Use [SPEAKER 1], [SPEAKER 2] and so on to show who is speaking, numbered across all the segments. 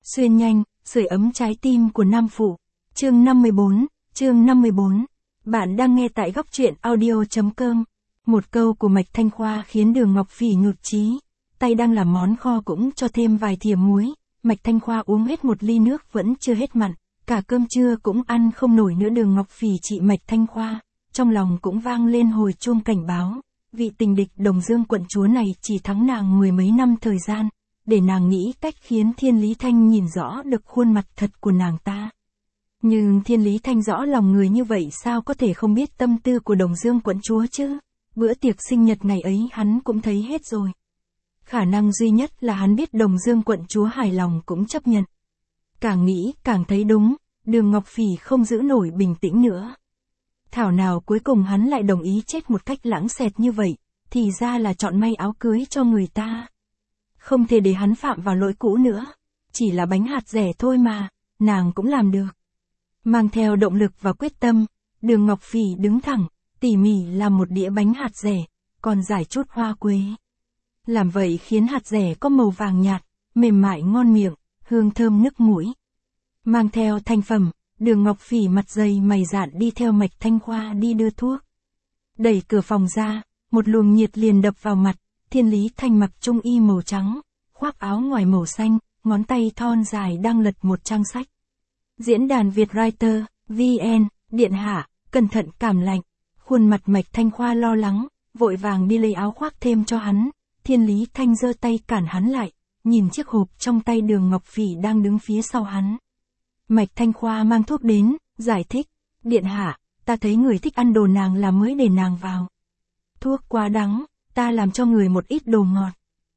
[SPEAKER 1] Xuyên nhanh, sưởi ấm trái tim của nam phụ. Chương 54. Bạn đang nghe tại góc truyện audio.com. Một câu của Mạch Thanh Khoa khiến Đường Ngọc Phỉ nhụt chí. Tay đang làm món kho cũng cho thêm vài thìa muối. Mạch Thanh Khoa uống hết một ly nước vẫn chưa hết mặn. Cả cơm trưa cũng ăn không nổi nữa. Đường Ngọc Phỉ chị Mạch Thanh Khoa. Trong lòng cũng vang lên hồi chuông cảnh báo. Vị tình địch Đồng Dương quận chúa này chỉ thắng nàng mười mấy năm thời gian. Để nàng nghĩ cách khiến Thiên Lý Thanh nhìn rõ được khuôn mặt thật của nàng ta. Nhưng Thiên Lý Thanh rõ lòng người như vậy sao có thể không biết tâm tư của Đồng Dương quận chúa chứ? Bữa tiệc sinh nhật ngày ấy hắn cũng thấy hết rồi. Khả năng duy nhất là hắn biết Đồng Dương quận chúa hài lòng cũng chấp nhận. Càng nghĩ càng thấy đúng, Đường Ngọc Phỉ không giữ nổi bình tĩnh nữa. Thảo nào cuối cùng hắn lại đồng ý chết một cách lãng xẹt như vậy, thì ra là chọn may áo cưới cho người ta. Không thể để hắn phạm vào lỗi cũ nữa. Chỉ là bánh hạt dẻ thôi mà, nàng cũng làm được. Mang theo động lực và quyết tâm, Đường Ngọc Phỉ đứng thẳng, tỉ mỉ làm một đĩa bánh hạt dẻ, còn rải chút hoa quế. Làm vậy khiến hạt dẻ có màu vàng nhạt, mềm mại ngon miệng, hương thơm nức mũi. Mang theo thành phẩm, Đường Ngọc Phỉ mặt dày mày dạn đi theo Mạch Thanh Khoa đi đưa thuốc. Đẩy cửa phòng ra, một luồng nhiệt liền đập vào mặt. Thiên Lý Thanh mặc trung y màu trắng, khoác áo ngoài màu xanh, ngón tay thon dài đang lật một trang sách. Diễn đàn Vietwriter, VN, điện hạ, cẩn thận cảm lạnh. Khuôn mặt Mạch Thanh Khoa lo lắng, vội vàng đi lấy áo khoác thêm cho hắn. Thiên Lý Thanh giơ tay cản hắn lại, nhìn chiếc hộp trong tay Đường Ngọc Phỉ đang đứng phía sau hắn. Mạch Thanh Khoa mang thuốc đến, giải thích. Điện hạ, ta thấy người thích ăn đồ nàng làm mới để nàng vào. Thuốc quá đắng. Ta làm cho người một ít đồ ngọt.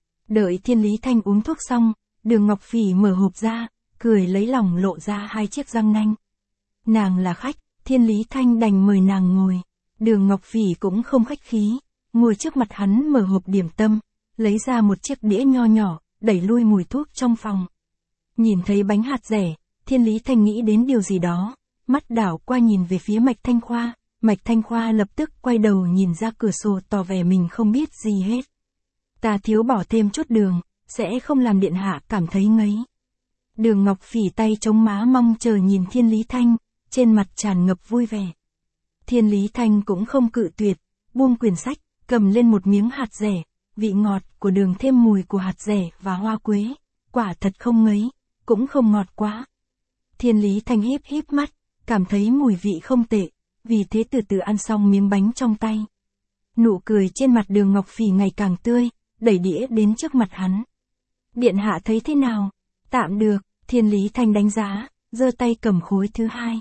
[SPEAKER 1] Đợi Thiên Lý Thanh uống thuốc xong, Đường Ngọc Phỉ mở hộp ra, cười lấy lòng lộ ra hai chiếc răng nanh. Nàng là khách, Thiên Lý Thanh đành mời nàng ngồi. Đường Ngọc Phỉ cũng không khách khí, ngồi trước mặt hắn mở hộp điểm tâm, lấy ra một chiếc đĩa nho nhỏ, đẩy lui mùi thuốc trong phòng. Nhìn thấy bánh hạt dẻ, Thiên Lý Thanh nghĩ đến điều gì đó, mắt đảo qua nhìn về phía Mạch Thanh Khoa. Mạch Thanh Khoa lập tức quay đầu nhìn ra cửa sổ tỏ vẻ mình không biết gì hết. Ta thiếu bỏ thêm chút đường, sẽ không làm điện hạ cảm thấy ngấy. Đường Ngọc Phỉ tay chống má mong chờ nhìn Thiên Lý Thanh, trên mặt tràn ngập vui vẻ. Thiên Lý Thanh cũng không cự tuyệt, buông quyển sách, cầm lên một miếng hạt dẻ, vị ngọt của đường thêm mùi của hạt dẻ và hoa quế, quả thật không ngấy, cũng không ngọt quá. Thiên Lý Thanh híp híp mắt, cảm thấy mùi vị không tệ. Vì thế từ từ ăn xong miếng bánh trong tay. Nụ cười trên mặt Đường Ngọc Phỉ ngày càng tươi, đẩy đĩa đến trước mặt hắn. Điện hạ thấy thế nào? Tạm được, Thiên Lý Thanh đánh giá, giơ tay cầm khối thứ hai.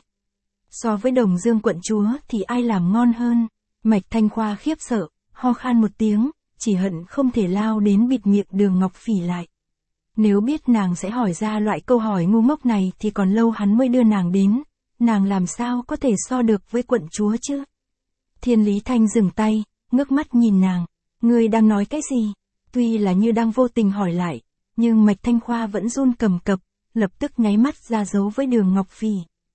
[SPEAKER 1] So với Đồng Dương quận chúa thì ai làm ngon hơn? Mạch Thanh Khoa khiếp sợ, ho khan một tiếng, chỉ hận không thể lao đến bịt miệng Đường Ngọc Phỉ lại. Nếu biết nàng sẽ hỏi ra loại câu hỏi ngu ngốc này thì còn lâu hắn mới đưa nàng đến. Nàng làm sao có thể so được với quận chúa chứ? Thiên Lý Thanh dừng tay, ngước mắt nhìn nàng. Ngươi đang nói cái gì? Tuy là như đang vô tình hỏi lại, nhưng Mạch Thanh Khoa vẫn run cầm cập, lập tức nháy mắt ra dấu với Đường Ngọc Phỉ.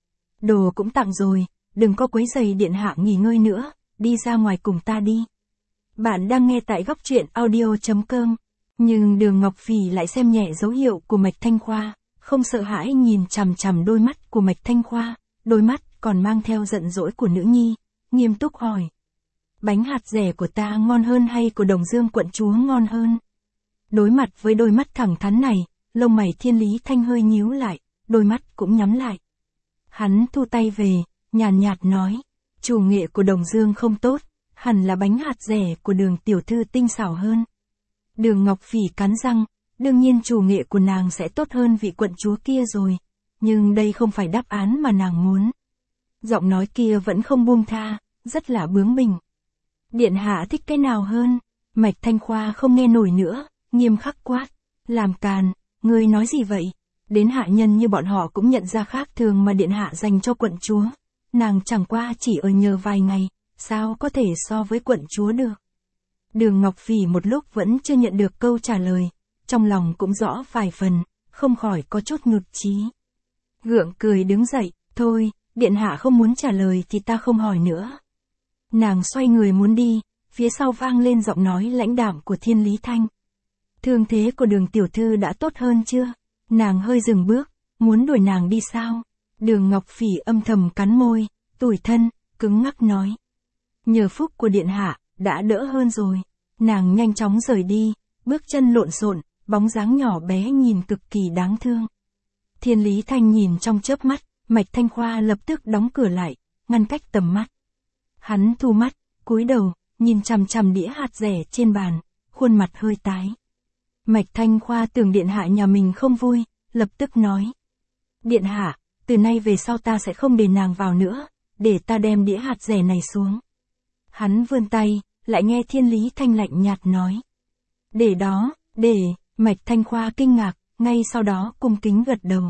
[SPEAKER 1] Đồ cũng tặng rồi, đừng có quấy rầy điện hạ nghỉ ngơi nữa, đi ra ngoài cùng ta đi. Bạn đang nghe tại góc truyện audio.com. Nhưng Đường Ngọc Phỉ lại xem nhẹ dấu hiệu của Mạch Thanh Khoa, không sợ hãi nhìn chằm chằm đôi mắt của Mạch Thanh Khoa. Đôi mắt còn mang theo giận dỗi của nữ nhi, nghiêm túc hỏi. Bánh hạt dẻ của ta ngon hơn hay của Đồng Dương quận chúa ngon hơn? Đối mặt với đôi mắt thẳng thắn này, lông mày Thiên Lý Thanh hơi nhíu lại, đôi mắt cũng nhắm lại. Hắn thu tay về, nhàn nhạt nói, chủ nghệ của Đồng Dương không tốt, hẳn là bánh hạt dẻ của Đường tiểu thư tinh xảo hơn. Đường Ngọc Phỉ cắn răng, đương nhiên chủ nghệ của nàng sẽ tốt hơn vị quận chúa kia rồi. Nhưng đây không phải đáp án mà nàng muốn. Giọng nói kia vẫn không buông tha, rất là bướng bỉnh. Điện hạ thích cái nào hơn? Mạch Thanh Khoa không nghe nổi nữa, nghiêm khắc quát. Làm càn, ngươi nói gì vậy? Đến hạ nhân như bọn họ cũng nhận ra khác thường mà điện hạ dành cho quận chúa. Nàng chẳng qua chỉ ở nhờ vài ngày, sao có thể so với quận chúa được? Đường Ngọc Phỉ một lúc vẫn chưa nhận được câu trả lời, trong lòng cũng rõ vài phần, không khỏi có chút nhụt chí. Gượng cười đứng dậy, thôi, điện hạ không muốn trả lời thì ta không hỏi nữa. Nàng xoay người muốn đi, phía sau vang lên giọng nói lãnh đạm của Thiên Lý Thanh. Thương thế của Đường tiểu thư đã tốt hơn chưa? Nàng hơi dừng bước, muốn đuổi nàng đi sao? Đường Ngọc Phỉ âm thầm cắn môi, tủi thân, cứng ngắc nói. Nhờ phúc của điện hạ, đã đỡ hơn rồi. Nàng nhanh chóng rời đi, bước chân lộn xộn, bóng dáng nhỏ bé nhìn cực kỳ đáng thương. Thiên Lý Thanh nhìn trong chớp mắt, Mạch Thanh Khoa lập tức đóng cửa lại, ngăn cách tầm mắt. Hắn thu mắt, cúi đầu, nhìn chằm chằm đĩa hạt dẻ trên bàn, khuôn mặt hơi tái. Mạch Thanh Khoa tưởng điện hạ nhà mình không vui, lập tức nói. Điện hạ, từ nay về sau ta sẽ không để nàng vào nữa, để ta đem đĩa hạt dẻ này xuống. Hắn vươn tay, lại nghe Thiên Lý Thanh lạnh nhạt nói. Để đó, để, Mạch Thanh Khoa kinh ngạc, ngay sau đó cung kính gật đầu.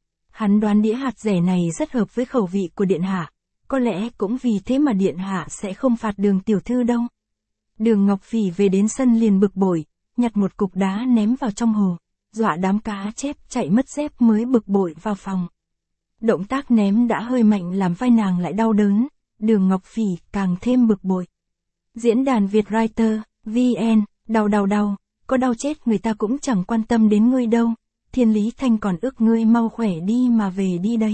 [SPEAKER 1] Hắn đoán đĩa hạt dẻ này rất hợp với khẩu vị của điện hạ, có lẽ cũng vì thế mà điện hạ sẽ không phạt Đường tiểu thư đâu. Đường Ngọc Phỉ về đến sân liền bực bội, nhặt một cục đá ném vào trong hồ, dọa đám cá chép chạy mất dép mới bực bội vào phòng. Động tác ném đã hơi mạnh làm vai nàng lại đau đớn, Đường Ngọc Phỉ càng thêm bực bội. Diễn đàn Vietwriter, VN, đau, có đau chết người ta cũng chẳng quan tâm đến ngươi đâu, Thiên Lý Thanh còn ước ngươi mau khỏe đi mà về đi đấy.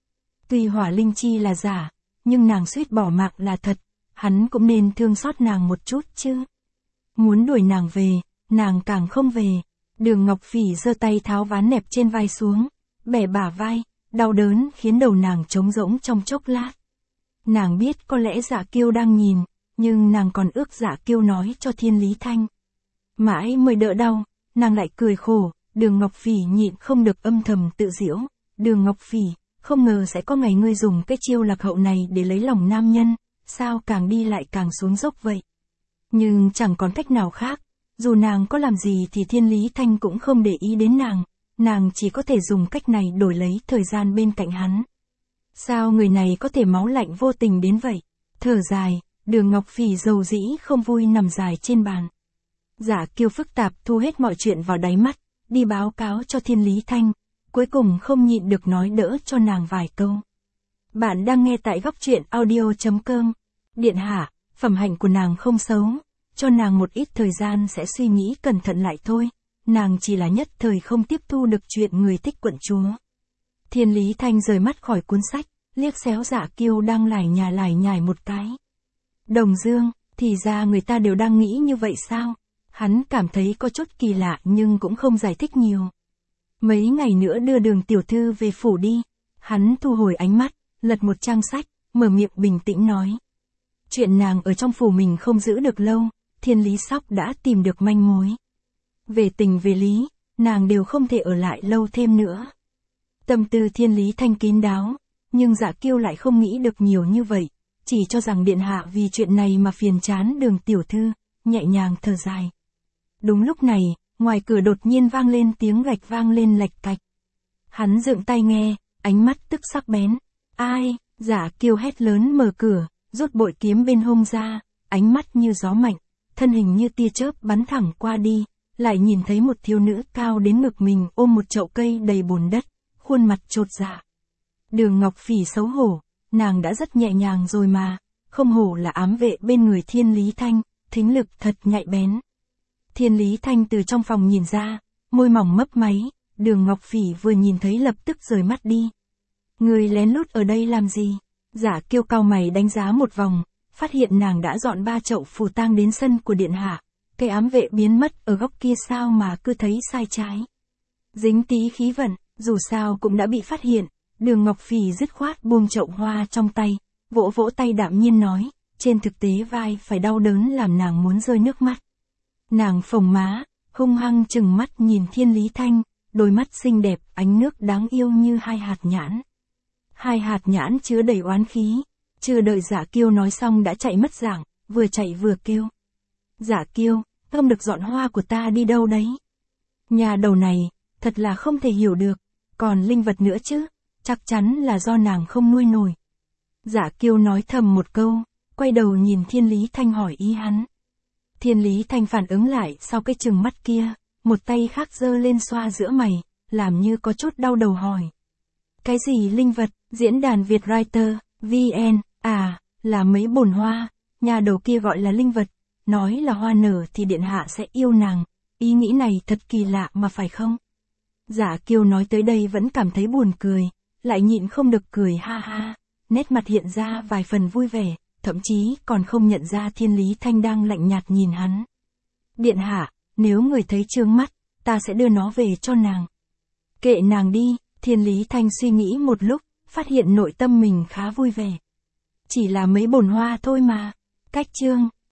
[SPEAKER 1] Tuy hỏa linh chi là giả, nhưng nàng suýt bỏ mạng là thật, hắn cũng nên thương xót nàng một chút chứ. Muốn đuổi nàng về, nàng càng không về. Đường Ngọc Phỉ giơ tay tháo ván nẹp trên vai xuống, bẻ bả vai, đau đớn khiến đầu nàng trống rỗng trong chốc lát. Nàng biết có lẽ Dạ Kiêu đang nhìn, nhưng nàng còn ước Dạ Kiêu nói cho Thiên Lý Thanh. Mãi mới đỡ đau, nàng lại cười khổ, Đường Ngọc Phỉ nhịn không được âm thầm tự giễu. Đường Ngọc Phỉ, không ngờ sẽ có ngày ngươi dùng cái chiêu lạc hậu này để lấy lòng nam nhân, sao càng đi lại càng xuống dốc vậy. Nhưng chẳng còn cách nào khác, dù nàng có làm gì thì Thiên Lý Thanh cũng không để ý đến nàng chỉ có thể dùng cách này đổi lấy thời gian bên cạnh hắn. Sao người này có thể máu lạnh vô tình đến vậy? Thở dài, Đường Ngọc Phỉ dầu dĩ không vui nằm dài trên bàn. Dạ Kiêu phức tạp thu hết mọi chuyện vào đáy mắt, đi báo cáo cho Thiên Lý Thanh, cuối cùng không nhịn được nói đỡ cho nàng vài câu. Bạn đang nghe tại góc truyện audio.com. Điện hạ, phẩm hạnh của nàng không xấu, cho nàng một ít thời gian sẽ suy nghĩ cẩn thận lại thôi, nàng chỉ là nhất thời không tiếp thu được chuyện người thích quận chúa. Thiên Lý Thanh rời mắt khỏi cuốn sách, liếc xéo Dạ Kiêu đang lải nhải một cái. Đồng Dương, thì ra người ta đều đang nghĩ như vậy sao? Hắn cảm thấy có chút kỳ lạ nhưng cũng không giải thích nhiều. Mấy ngày nữa đưa Đường tiểu thư về phủ đi. Hắn thu hồi ánh mắt, lật một trang sách, mở miệng bình tĩnh nói. Chuyện nàng ở trong phủ mình không giữ được lâu, Thiên Lý Sóc đã tìm được manh mối. Về tình về lý, nàng đều không thể ở lại lâu thêm nữa. Tâm tư Thiên Lý Thanh kín đáo, nhưng Dạ Kiêu lại không nghĩ được nhiều như vậy, chỉ cho rằng điện hạ vì chuyện này mà phiền chán Đường tiểu thư, nhẹ nhàng thở dài. Đúng lúc này, ngoài cửa đột nhiên vang lên tiếng gạch vang lên lạch cạch. Hắn dựng tay nghe, ánh mắt tức sắc bén. Ai? Dạ Kiêu hét lớn mở cửa, rút bội kiếm bên hông ra, ánh mắt như gió mạnh, thân hình như tia chớp bắn thẳng qua đi, lại nhìn thấy một thiếu nữ cao đến ngực mình ôm một chậu cây đầy bùn đất, khuôn mặt chột dạ. Đường Ngọc Phỉ xấu hổ, nàng đã rất nhẹ nhàng rồi mà, không hổ là ám vệ bên người Thiên Lý Thanh, thính lực thật nhạy bén. Thiên Lý Thanh từ trong phòng nhìn ra, môi mỏng mấp máy, Đường Ngọc Phỉ vừa nhìn thấy lập tức rời mắt đi. Người lén lút ở đây làm gì? Dạ Kiêu cau mày đánh giá một vòng, phát hiện nàng đã dọn 3 chậu phù tang đến sân của điện hạ. Cây ám vệ biến mất ở góc kia sao mà cứ thấy sai trái. Dính tí khí vận, dù sao cũng đã bị phát hiện, Đường Ngọc Phỉ dứt khoát buông chậu hoa trong tay, vỗ vỗ tay đạm nhiên nói, trên thực tế vai phải đau đớn làm nàng muốn rơi nước mắt. Nàng phồng má, hung hăng chừng mắt nhìn Thiên Lý Thanh, đôi mắt xinh đẹp, ánh nước đáng yêu như 2 hạt nhãn. 2 hạt nhãn chứa đầy oán khí, chưa đợi Dạ Kiêu nói xong đã chạy mất dạng, vừa chạy vừa kêu. Dạ Kiêu, không được dọn hoa của ta đi đâu đấy. Nhà đầu này, thật là không thể hiểu được, còn linh vật nữa chứ, chắc chắn là do nàng không nuôi nổi. Dạ Kiêu nói thầm một câu, quay đầu nhìn Thiên Lý Thanh hỏi ý hắn. Thiên Lý Thanh phản ứng lại sau cái chừng mắt kia, một tay khác giơ lên xoa giữa mày, làm như có chút đau đầu hỏi. Cái gì linh vật? Diễn đàn Vietwriter, VN, là mấy bồn hoa, nhà đầu kia gọi là linh vật, nói là hoa nở thì điện hạ sẽ yêu nàng, ý nghĩ này thật kỳ lạ mà phải không? Giả Kiêu nói tới đây vẫn cảm thấy buồn cười, lại nhịn không được cười ha ha, nét mặt hiện ra vài phần vui vẻ, thậm chí còn không nhận ra Thiên Lý Thanh đang lạnh nhạt nhìn hắn. Điện hạ, nếu người thấy trương mắt, ta sẽ đưa nó về cho nàng. Kệ nàng đi, Thiên Lý Thanh suy nghĩ một lúc, phát hiện nội tâm mình khá vui vẻ. Chỉ là mấy bồn hoa thôi mà. Cách chương